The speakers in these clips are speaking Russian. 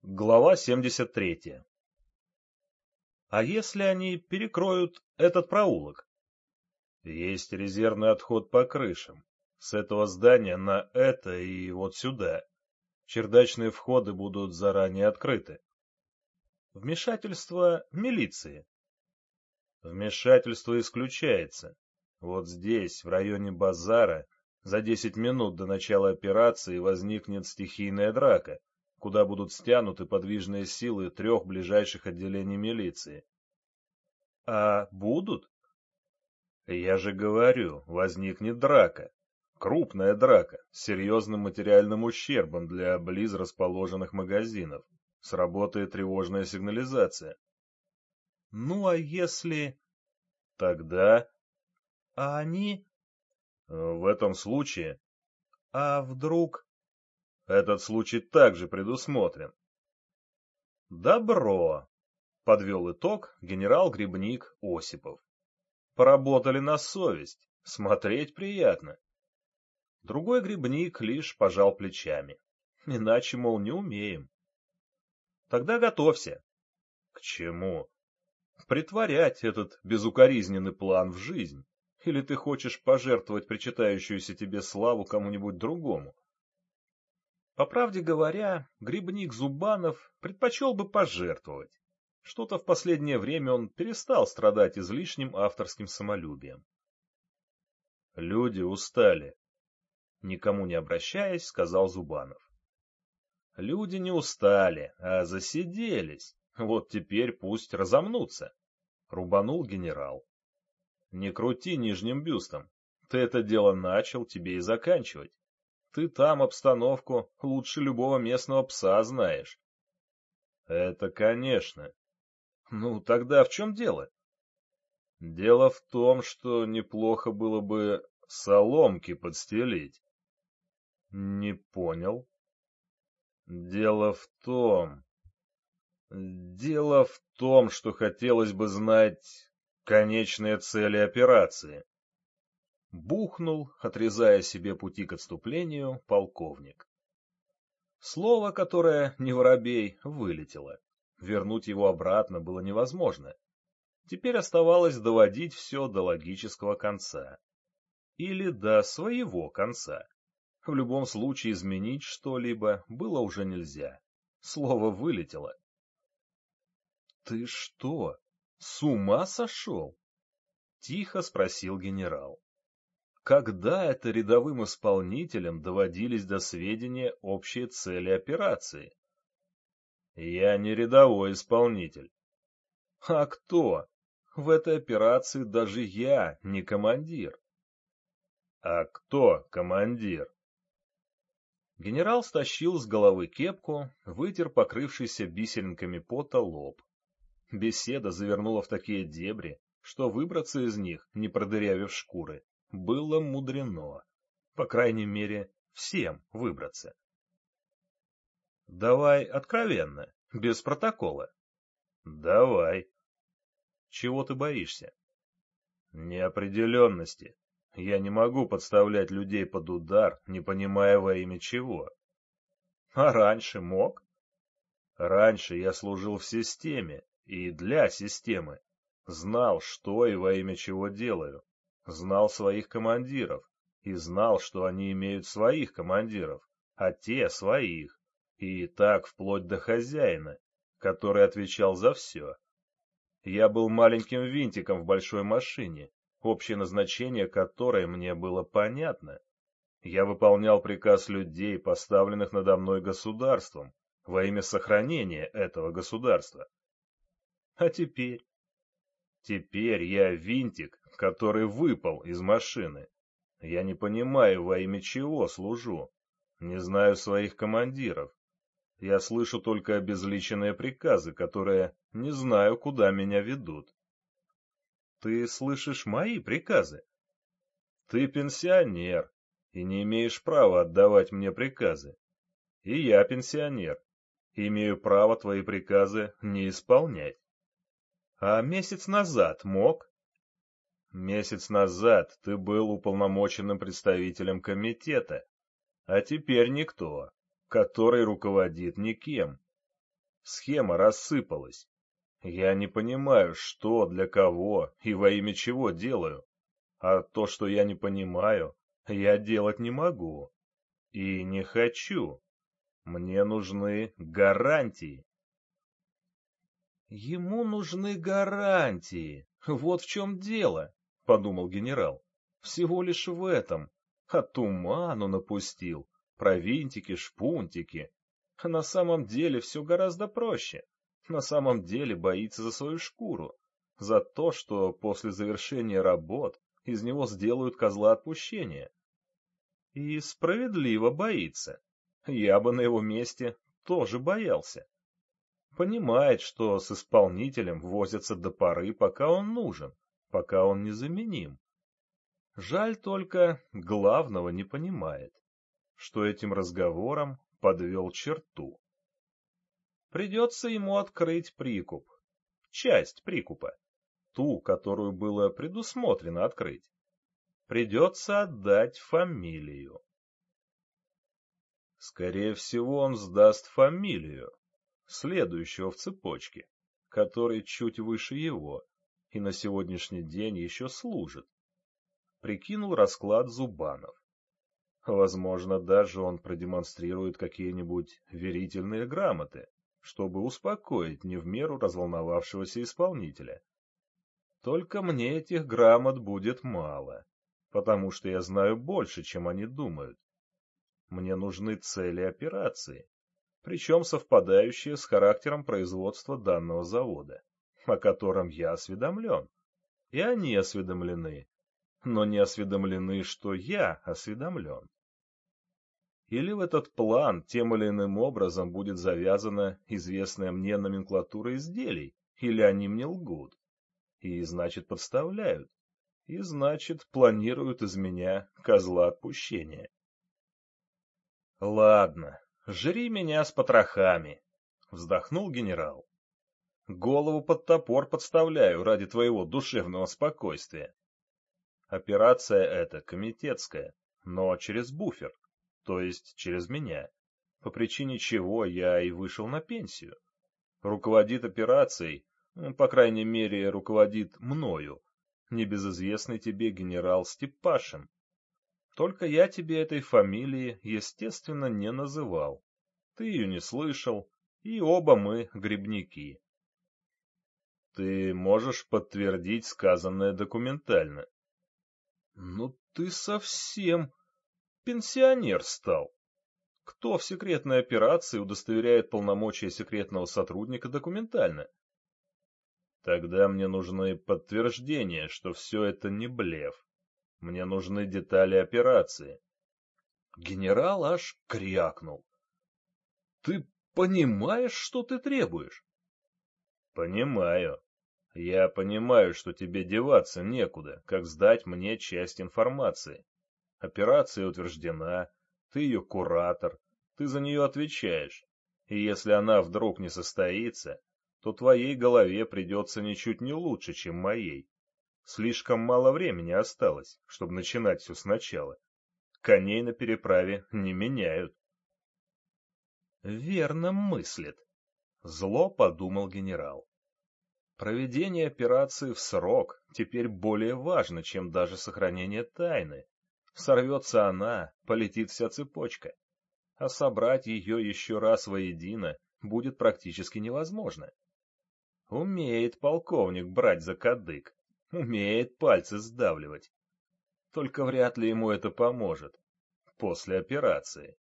Глава 73. А если они перекроют этот проулок? Есть резервный отход по крышам. С этого здания на это и вот сюда. Чердачные входы будут заранее открыты. Вмешательство милиции. Вмешательство исключается. Вот здесь, в районе базара, за 10 минут до начала операции возникнет стихийная драка, куда будут стянуты подвижные силы 3 ближайших отделений милиции. А будут? Я же говорю, возникнет драка. Крупная драка, с серьезным материальным ущербом для близ расположенных магазинов. Сработает тревожная сигнализация. Ну а если... Тогда... А они... В этом случае... А вдруг... Этот случай также предусмотрен. Добро, подвел итог генерал-грибник Осипов. Поработали на совесть, смотреть приятно. Другой грибник лишь пожал плечами. Иначе, мол, не умеем. Тогда готовься. К чему? Притворять этот безукоризненный план в жизнь. Или ты хочешь пожертвовать причитающуюся тебе славу кому-нибудь другому? По правде говоря, грибник Зубанов предпочел бы пожертвовать. Что-то в последнее время он перестал страдать излишним авторским самолюбием. Люди устали. Никому не обращаясь, сказал Зубанов. Люди не устали, а засиделись. Вот теперь пусть разомнутся. Рубанул генерал. Не крути нижним бюстом. Ты это дело начал, тебе и заканчивать. Ты там обстановку лучше любого местного пса знаешь. Это конечно. Ну, тогда в чем дело? Дело в том, что неплохо было бы соломки подстелить. Не понял. Дело в том... Дело в том, что хотелось бы знать конечные цели операции. Бухнул, отрезая себе пути к отступлению, полковник. Слово, которое не воробей, вылетело. Вернуть его обратно было невозможно. Теперь оставалось доводить все до логического конца. Или до своего конца. В любом случае изменить что-либо было уже нельзя. Слово вылетело. «Ты что, с ума сошел?» — тихо спросил генерал. Когда это рядовым исполнителям доводились до сведения общие цели операции? Я не рядовой исполнитель. А кто? В этой операции даже я не командир. А кто командир? Генерал стащил с головы кепку, вытер покрывшийся бисеринками пота лоб. Беседа завернула в такие дебри, что выбраться из них, не продырявив шкуры, было мудрено. По крайней мере, всем выбраться. Давай откровенно, без протокола. Давай. Чего ты боишься? Неопределенности. Я не могу подставлять людей под удар, не понимая во имя чего. А раньше мог? Раньше я служил в системе и для системы. Знал, что и во имя чего делаю. Знал своих командиров и знал, что они имеют своих командиров, а те своих. И так вплоть до хозяина, который отвечал за все. Я был маленьким винтиком в большой машине, общее назначение которой мне было понятно. Я выполнял приказ людей, поставленных надо мной государством, во имя сохранения этого государства. А теперь? Теперь я винтик, который выпал из машины. Я не понимаю, во имя чего служу. Не знаю своих командиров. Я слышу только обезличенные приказы, которые не знаю, куда меня ведут. Ты слышишь мои приказы? Ты пенсионер и не имеешь права отдавать мне приказы. И я пенсионер, имею право твои приказы не исполнять. А месяц назад мог? Месяц назад ты был уполномоченным представителем комитета, а теперь никто, который руководит никем. Схема рассыпалась. Я не понимаю, что, для кого и во имя чего делаю. А то, что я не понимаю, я делать не могу. И не хочу. Мне нужны гарантии. Ему нужны гарантии. Вот в чем дело, подумал генерал. Всего лишь в этом. А туману напустил. Про винтики, шпунтики. А на самом деле все гораздо проще. На самом деле боится за свою шкуру. За то, что после завершения работ из него сделают козла отпущения. И справедливо боится. Я бы на его месте тоже боялся. Понимает, что с исполнителем возятся до поры, пока он нужен, пока он незаменим. Жаль только, главного не понимает, что этим разговором подвел черту. Придется ему открыть прикуп, часть прикупа, ту, которую было предусмотрено открыть. Придется отдать фамилию. Скорее всего, он сдаст фамилию следующего в цепочке, который чуть выше его и на сегодняшний день еще служит. Прикинул расклад Зубанов. Возможно, даже он продемонстрирует какие-нибудь верительные грамоты, чтобы успокоить не в меру разволновавшегося исполнителя. Только мне этих грамот будет мало, потому что я знаю больше, чем они думают. Мне нужны цели операции, причем совпадающие с характером производства данного завода, о котором я осведомлен, и они осведомлены, но не осведомлены, что я осведомлен. Или в этот план тем или иным образом будет завязана известная мне номенклатура изделий, или они мне лгут, и, значит, подставляют, и, значит, планируют из меня козла отпущения. Ладно, жри меня с потрохами, вздохнул генерал. Голову под топор подставляю ради твоего душевного спокойствия. Операция эта комитетская, но через буфер, то есть через меня, по причине чего я и вышел на пенсию. Руководит операцией, по крайней мере, руководит мною, небезызвестный тебе генерал Степашин. Только я тебе этой фамилии, естественно, не называл. Ты ее не слышал, и оба мы грибники. Ты можешь подтвердить сказанное документально? Ну ты совсем пенсионер стал. Кто в секретной операции удостоверяет полномочия секретного сотрудника документально? Тогда мне нужны подтверждения, что все это не блеф. Мне нужны детали операции. Генерал аж крякнул. Ты понимаешь, что ты требуешь? Понимаю. Я понимаю, что тебе деваться некуда, как сдать мне часть информации. Операция утверждена, ты ее куратор, ты за нее отвечаешь. И если она вдруг не состоится, то твоей голове придется ничуть не лучше, чем моей. Слишком мало времени осталось, чтобы начинать все сначала. Коней на переправе не меняют. Верно мыслит, зло подумал генерал. Проведение операции в срок теперь более важно, чем даже сохранение тайны. Сорвется она, полетит вся цепочка. А собрать ее еще раз воедино будет практически невозможно. Умеет полковник брать за кадык, умеет пальцы сдавливать. Только вряд ли ему это поможет после операции.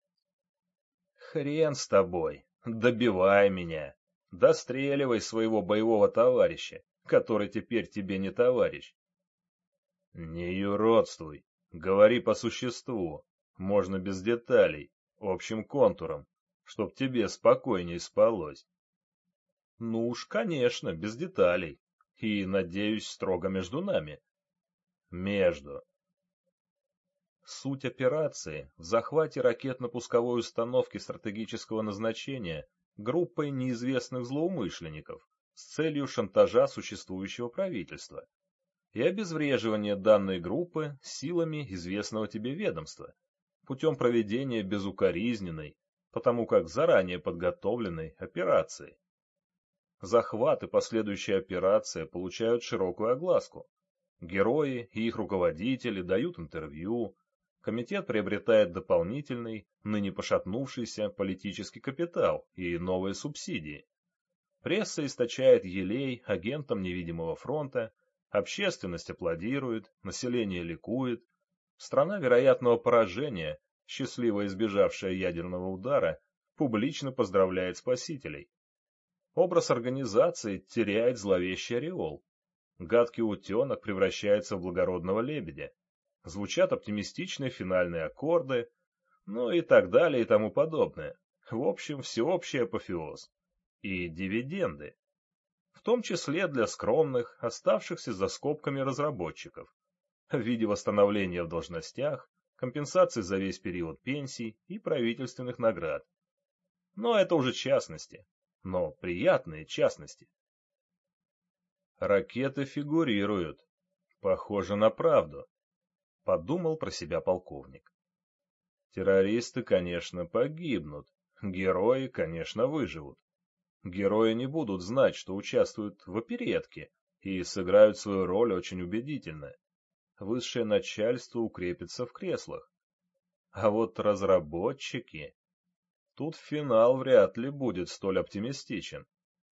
Хрен с тобой, добивай меня, достреливай своего боевого товарища, который теперь тебе не товарищ. Не юродствуй, говори по существу, можно без деталей, общим контуром, чтоб тебе спокойнее спалось. Ну уж, конечно, без деталей. И, надеюсь, строго между нами. Между. Суть операции в захвате ракетно-пусковой установки стратегического назначения группой неизвестных злоумышленников с целью шантажа существующего правительства и обезвреживания данной группы силами известного тебе ведомства путем проведения безукоризненной, потому как заранее подготовленной операцией. Захват и последующая операция получают широкую огласку. Герои и их руководители дают интервью, комитет приобретает дополнительный, ныне пошатнувшийся политический капитал и новые субсидии. Пресса источает елей агентам невидимого фронта, общественность аплодирует, население ликует. Страна вероятного поражения, счастливо избежавшая ядерного удара, публично поздравляет спасителей. Образ организации теряет зловещий ореол. Гадкий утенок превращается в благородного лебедя. Звучат оптимистичные финальные аккорды, ну и так далее и тому подобное. В общем, всеобщий апофеоз. И дивиденды. В том числе для скромных, оставшихся за скобками разработчиков. В виде восстановления в должностях, компенсации за весь период пенсий и правительственных наград. Но это уже частности. Но приятные частности. Ракеты фигурируют. Похоже на правду. Подумал про себя полковник. Террористы, конечно, погибнут. Герои, конечно, выживут. Герои не будут знать, что участвуют в оперетке, и сыграют свою роль очень убедительно. Высшее начальство укрепится в креслах. А вот разработчики... Тут финал вряд ли будет столь оптимистичен.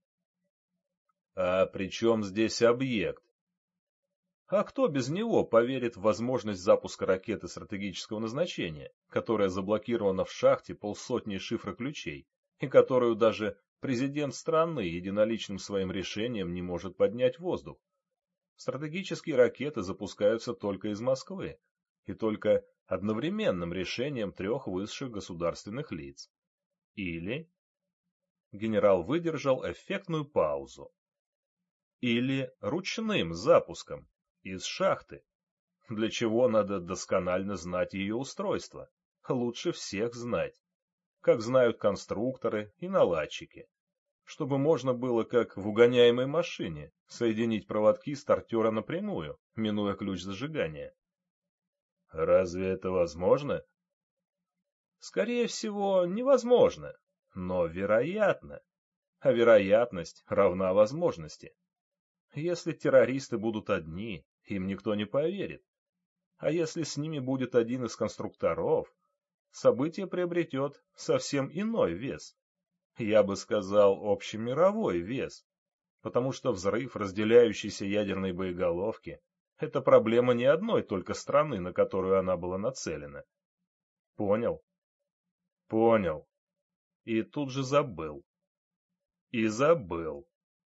А при чем здесь объект? А кто без него поверит в возможность запуска ракеты стратегического назначения, которая заблокирована в шахте полсотни шифроключей, и которую даже президент страны единоличным своим решением не может поднять в воздух? Стратегические ракеты запускаются только из Москвы, и только одновременным решением 3 высших государственных лиц. Или... Генерал выдержал эффектную паузу. Или ручным запуском из шахты, для чего надо досконально знать ее устройство, лучше всех знать, как знают конструкторы и наладчики, чтобы можно было, как в угоняемой машине, соединить проводки стартера напрямую, минуя ключ зажигания. Разве это возможно? Скорее всего, невозможно, но вероятно. А вероятность равна возможности. Если террористы будут одни, им никто не поверит. А если с ними будет один из конструкторов, событие приобретет совсем иной вес. Я бы сказал, общемировой вес, потому что взрыв разделяющейся ядерной боеголовки — это проблема не одной только страны, на которую она была нацелена. Понял? Понял. И тут же забыл. И забыл.